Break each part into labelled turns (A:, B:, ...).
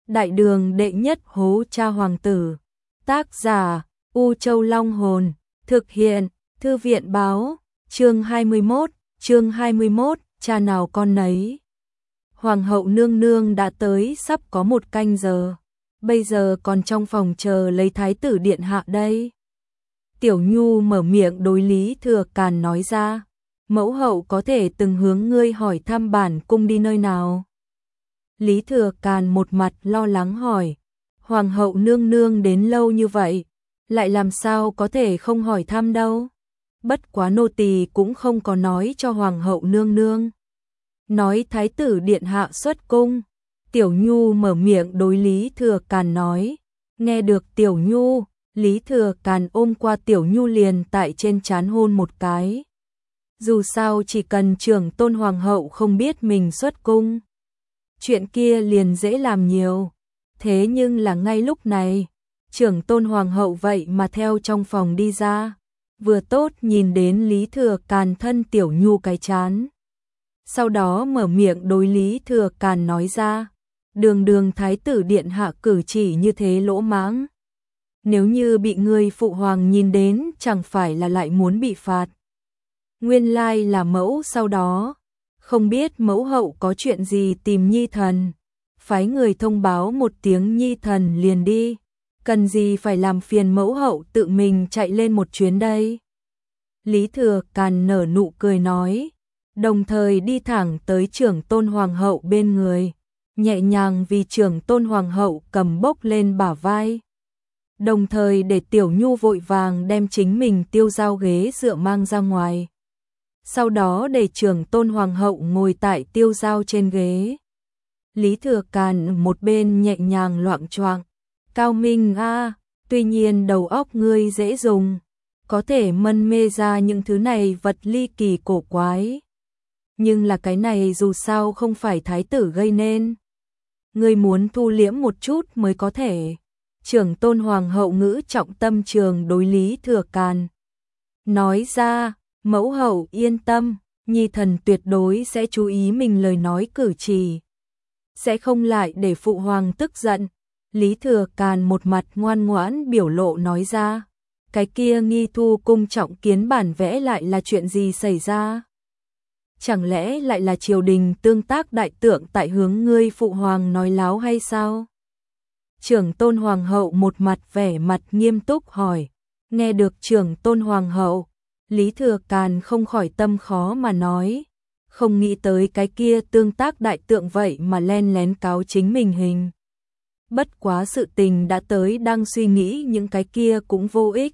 A: Đại đường đệ nhất hố cha hoàng tử. Tác giả U Châu Long Hồn. Thực hiện Thư viện Báo. Chương 21, cha nào con nấy. Hoàng hậu nương nương đã tới sắp có 1 canh giờ. Bây giờ còn trong phòng chờ lấy thái tử điện hạ đây. Tiểu Nhu mở miệng đối Lý Thừa Càn nói ra. Mẫu hậu có thể từng hướng ngươi hỏi thăm bản cung đi nơi nào. Lý Thừa Càn một mặt lo lắng hỏi. Hoàng hậu nương nương đến lâu như vậy, lại làm sao có thể không hỏi thăm đâu. Bất quá nô tỳ cũng không có nói cho hoàng hậu nương nương. Nói thái tử điện hạ xuất cung. Tiểu Nhu mở miệng đối Lý Thừa Càn nói. Nghe được Tiểu Nhu, Lý Thừa Càn ôm qua Tiểu Nhu liền tại trên trán hôn một cái. Dù sao chỉ cần trưởng tôn hoàng hậu không biết mình xuất cung, chuyện kia liền dễ làm nhiều. Thế nhưng là ngay lúc này, trưởng tôn hoàng hậu vậy mà theo trong phòng đi ra, vừa tốt nhìn đến Lý Thừa Càn thân Tiểu Nhu cái trán. Sau đó mở miệng đối Lý Thừa Càn nói ra, đường thái tử điện hạ cử chỉ như thế lỗ mãng. Nếu như bị người phụ hoàng nhìn đến chẳng phải là lại muốn bị phạt. Nguyên lai là mẫu sau đó, không biết mẫu hậu có chuyện gì tìm nhi thần. Phái người thông báo một tiếng nhi thần liền đi. Cần gì phải làm phiền mẫu hậu tự mình chạy lên một chuyến đây. Lý Thừa Càn nở nụ cười nói, đồng thời đi thẳng tới trưởng tôn hoàng hậu bên người, nhẹ nhàng vì trưởng tôn hoàng hậu cầm bốc lên bả vai. Đồng thời để Tiểu Nhu vội vàng đem chính mình tiêu dao ghế dựa mang ra ngoài. Sau đó để trưởng tôn hoàng hậu ngồi tại tiêu dao trên ghế. Lý Thừa Càn một bên nhẹ nhàng loạng choạng, cao minh a, tuy nhiên đầu óc ngươi dễ dùng, có thể mân mê ra những thứ này vật ly kỳ cổ quái. Nhưng là cái này dù sao không phải thái tử gây nên. Ngươi muốn thu liễm một chút mới có thể. Trưởng tôn hoàng hậu ngữ trọng tâm trường đối Lý Thừa Càn nói ra, mẫu hậu yên tâm, nhi thần tuyệt đối sẽ chú ý mình lời nói cử chỉ, sẽ không lại để phụ hoàng tức giận. Lý Thừa Càn một mặt ngoan ngoãn biểu lộ nói ra, cái kia nghi thu cung trọng kiến bản vẽ lại là chuyện gì xảy ra? Chẳng lẽ lại là triều đình tương tác đại tượng tại hướng ngươi phụ hoàng nói láo hay sao? Trưởng tôn hoàng hậu một mặt vẻ mặt nghiêm túc hỏi. Nghe được trưởng tôn hoàng hậu, Lý Thừa Càn không khỏi tâm khó mà nói, không nghĩ tới cái kia tương tác đại tượng vậy mà len lén cáo chính mình hình. Bất quá sự tình đã tới, đang suy nghĩ những cái kia cũng vô ích.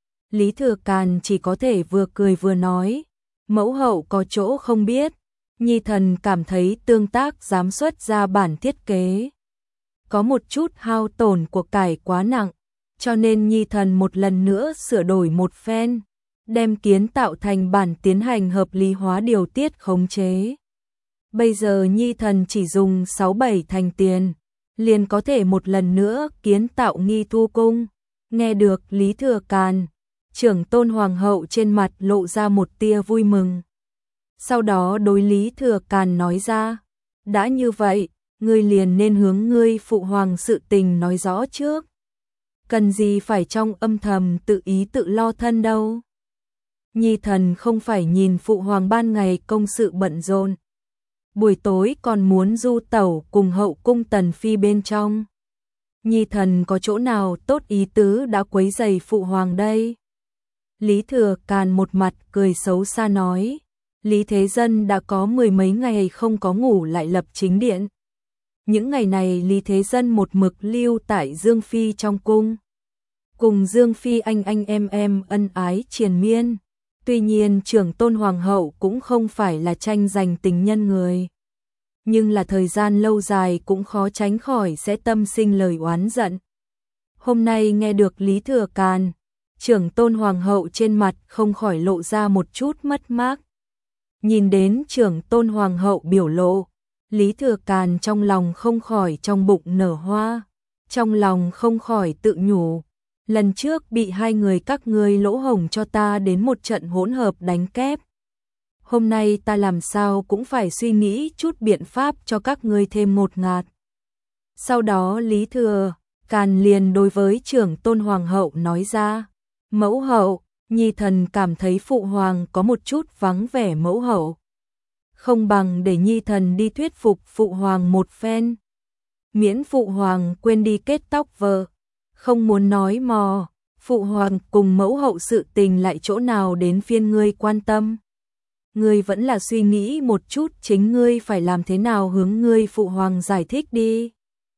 A: Lý Thừa Càn chỉ có thể vừa cười vừa nói, mẫu hậu có chỗ không biết, nhi thần cảm thấy tương tác dám xuất ra bản thiết kế có một chút hao tổn của cải quá nặng, cho nên nhi thần một lần nữa sửa đổi một phen, đem kiến tạo thành bản tiến hành hợp lý hóa điều tiết khống chế. Bây giờ nhi thần chỉ dùng 6-7 thành tiền, liền có thể một lần nữa kiến tạo nghi thu cung. Nghe được Lý Thừa Càn, trưởng tôn hoàng hậu trên mặt lộ ra một tia vui mừng. Sau đó đối Lý Thừa Càn nói ra, đã như vậy, ngươi liền nên hướng ngươi phụ hoàng sự tình nói rõ trước. Cần gì phải trong âm thầm tự ý tự lo thân đâu. Nhi thần không phải nhìn phụ hoàng ban ngày công sự bận rộn, buổi tối còn muốn du tẩu cùng hậu cung tần phi bên trong. Nhi thần có chỗ nào tốt ý tứ đã quấy rầy phụ hoàng đây? Lý Thừa Càn một mặt cười xấu xa nói, Lý Thế Dân đã có 10 mấy ngày không có ngủ lại lập chính điện. Những ngày này Lý Thế Dân một mực lưu tại Dương Phi trong cung, cùng Dương Phi anh em ân ái triền miên. Tuy nhiên trưởng tôn hoàng hậu cũng không phải là tranh giành tình nhân người, nhưng là thời gian lâu dài cũng khó tránh khỏi sẽ tâm sinh lời oán giận. Hôm nay nghe được Lý Thừa Càn, trưởng tôn hoàng hậu trên mặt không khỏi lộ ra một chút mất mát. Nhìn đến trưởng tôn hoàng hậu biểu lộ, Lý Thừa Càn trong lòng không khỏi trong bụng nở hoa, trong lòng không khỏi tự nhủ. Lần trước bị hai người các ngươi lỗ hổng cho ta đến một trận hỗn hợp đánh kép. Hôm nay ta làm sao cũng phải suy nghĩ chút biện pháp cho các ngươi thêm một ngạt. Sau đó Lý Thừa Càn liền đối với trưởng tôn hoàng hậu nói ra, mẫu hậu, nhi thần cảm thấy phụ hoàng có một chút vắng vẻ mẫu hậu. Không bằng để nhi thần đi thuyết phục phụ hoàng một phen. Miễn phụ hoàng quên đi kết tóc vợ. Không muốn nói mò, phụ hoàng cùng mẫu hậu sự tình lại chỗ nào đến phiên ngươi quan tâm. Ngươi vẫn là suy nghĩ một chút chính ngươi phải làm thế nào hướng ngươi phụ hoàng giải thích đi.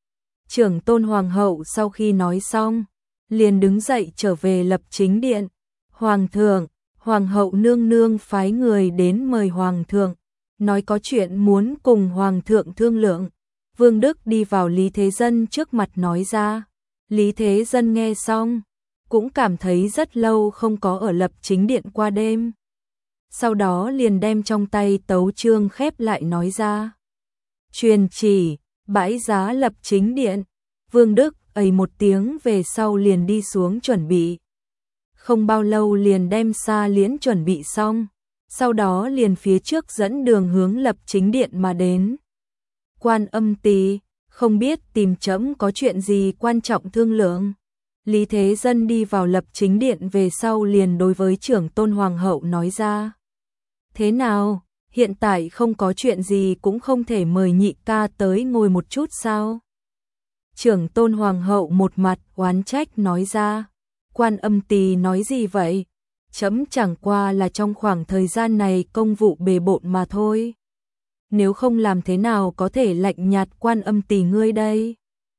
A: Trưởng tôn hoàng hậu sau khi nói xong, liền đứng dậy trở về lập chính điện. Hoàng thượng, hoàng hậu nương nương phái người đến mời hoàng thượng, nói có chuyện muốn cùng hoàng thượng thương lượng. Vương Đức đi vào Lý Thế Dân trước mặt nói ra. Lý Thế Dân nghe xong, cũng cảm thấy rất lâu không có ở lập chính điện qua đêm. Sau đó liền đem trong tay tấu chương khép lại nói ra. Truyền chỉ, bãi giá lập chính điện. Vương Đức ầy một tiếng về sau liền đi xuống chuẩn bị. Không bao lâu liền đem xa liễn chuẩn bị xong, sau đó liền phía trước dẫn đường hướng lập chính điện mà đến. Quan Âm Tỳ, không biết tìm trẫm có chuyện gì quan trọng thương lượng. Lý Thế Dân đi vào lập chính điện về sau liền đối với trưởng tôn hoàng hậu nói ra. Thế nào, hiện tại không có chuyện gì cũng không thể mời nhị ca tới ngồi một chút sao? Trưởng tôn hoàng hậu một mặt oán trách nói ra. Quan Âm Tỳ nói gì vậy? Trẫm chẳng qua là trong khoảng thời gian này công vụ bề bộn mà thôi. Nếu không làm thế nào có thể lạnh nhạt Quan Âm Tỳ ngươi đây?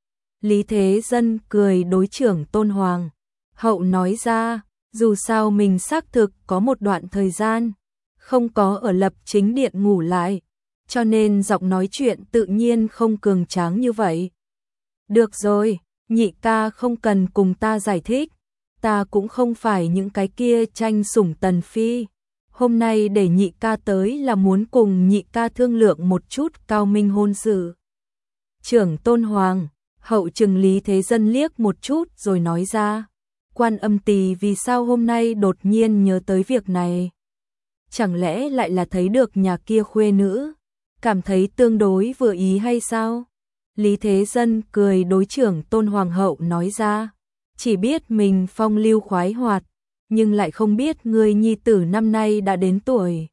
A: Lý Thế Dân cười đối trưởng tôn hoàng hậu nói ra, dù sao mình xác thực có một đoạn thời gian không có ở lập chính điện ngủ lại, cho nên giọng nói chuyện tự nhiên không cường tráng như vậy. Được rồi, nhị ca không cần cùng ta giải thích, ta cũng không phải những cái kia tranh sủng tần phi. Hôm nay để nhị ca tới là muốn cùng nhị ca thương lượng một chút cao minh hôn sự. Trưởng tôn hoàng hậu trừng Lý Thế Dân liếc một chút rồi nói ra. Quan Âm Tỳ vì sao hôm nay đột nhiên nhớ tới việc này? Chẳng lẽ lại là thấy được nhà kia khuê nữ, cảm thấy tương đối vừa ý hay sao? Lý Thế Dân cười đối trưởng tôn hoàng hậu nói ra. Chỉ biết mình phong lưu khoái hoạt, nhưng lại không biết người nhi tử năm nay đã đến tuổi.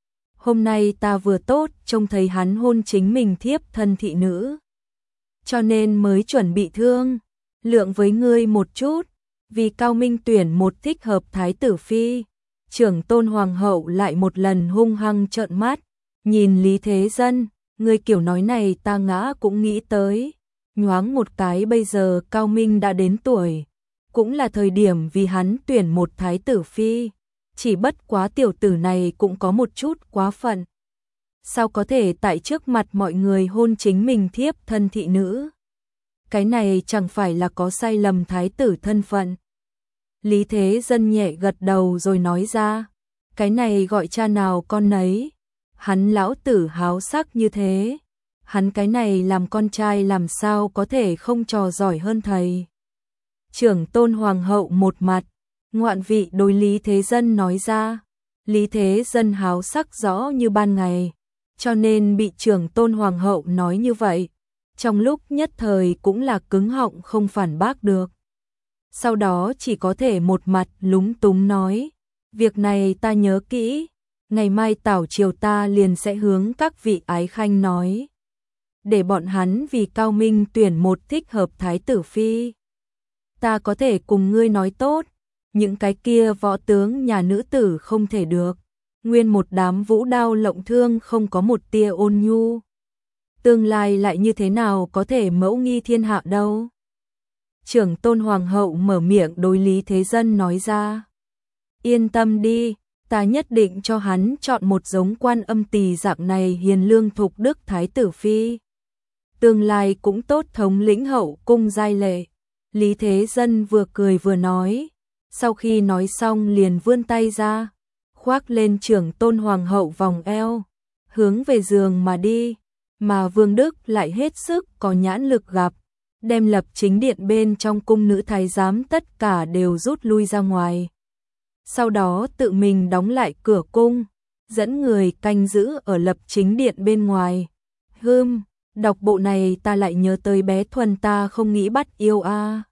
A: Hôm nay ta vừa tốt trông thấy hắn hôn chính mình thiếp thân thị nữ, cho nên mới chuẩn bị thương lượng với ngươi một chút, vì cao minh tuyển một thích hợp thái tử phi. Trưởng tôn hoàng hậu lại một lần hung hăng trợn mắt, nhìn Lý Thế Dân, người kiểu nói này ta ngã cũng nghĩ tới. Nhoáng một cái bây giờ cao minh đã đến tuổi, cũng là thời điểm vì hắn tuyển một thái tử phi, chỉ bất quá tiểu tử này cũng có một chút quá phận. Sao có thể tại trước mặt mọi người hôn chính mình thiếp thân thị nữ? Cái này chẳng phải là có sai lầm thái tử thân phận. Lý Thế Dân nhẹ gật đầu rồi nói ra, cái này gọi cha nào con nấy, hắn lão tử háo sắc như thế, hắn cái này làm con trai làm sao có thể không trò giỏi hơn thầy. Trưởng tôn hoàng hậu một mặt, ngoạn vị đối Lý Thế Dân nói ra. Lý Thế Dân háo sắc rõ như ban ngày, cho nên bị trưởng tôn hoàng hậu nói như vậy, trong lúc nhất thời cũng là cứng họng không phản bác được. Sau đó chỉ có thể một mặt lúng túng nói, việc này ta nhớ kỹ, ngày mai tảo triều ta liền sẽ hướng các vị ái khanh nói, để bọn hắn vì cao minh tuyển một thích hợp thái tử phi. Ta có thể cùng ngươi nói tốt, những cái kia võ tướng nhà nữ tử không thể được, nguyên một đám vũ đao lộng thương không có một tia ôn nhu. Tương lai lại như thế nào có thể mẫu nghi thiên hạ đâu. Trưởng tôn hoàng hậu mở miệng đối Lý Thế Dân nói ra. Yên tâm đi, ta nhất định cho hắn chọn một giống Quan Âm Tỳ dạng này hiền lương thục đức thái tử phi. Tương lai cũng tốt thống lĩnh hậu cung giai lệ. Lý Thế Dân vừa cười vừa nói, sau khi nói xong liền vươn tay ra, khoác lên trưởng tôn hoàng hậu vòng eo, hướng về giường mà đi, mà Vương Đức lại hết sức có nhãn lực gặp, đem lập chính điện bên trong cung nữ thái giám tất cả đều rút lui ra ngoài. Sau đó tự mình đóng lại cửa cung, dẫn người canh giữ ở lập chính điện bên ngoài. Đọc bộ này ta lại nhớ tới bé Thuần, ta không nghĩ bắt yêu a.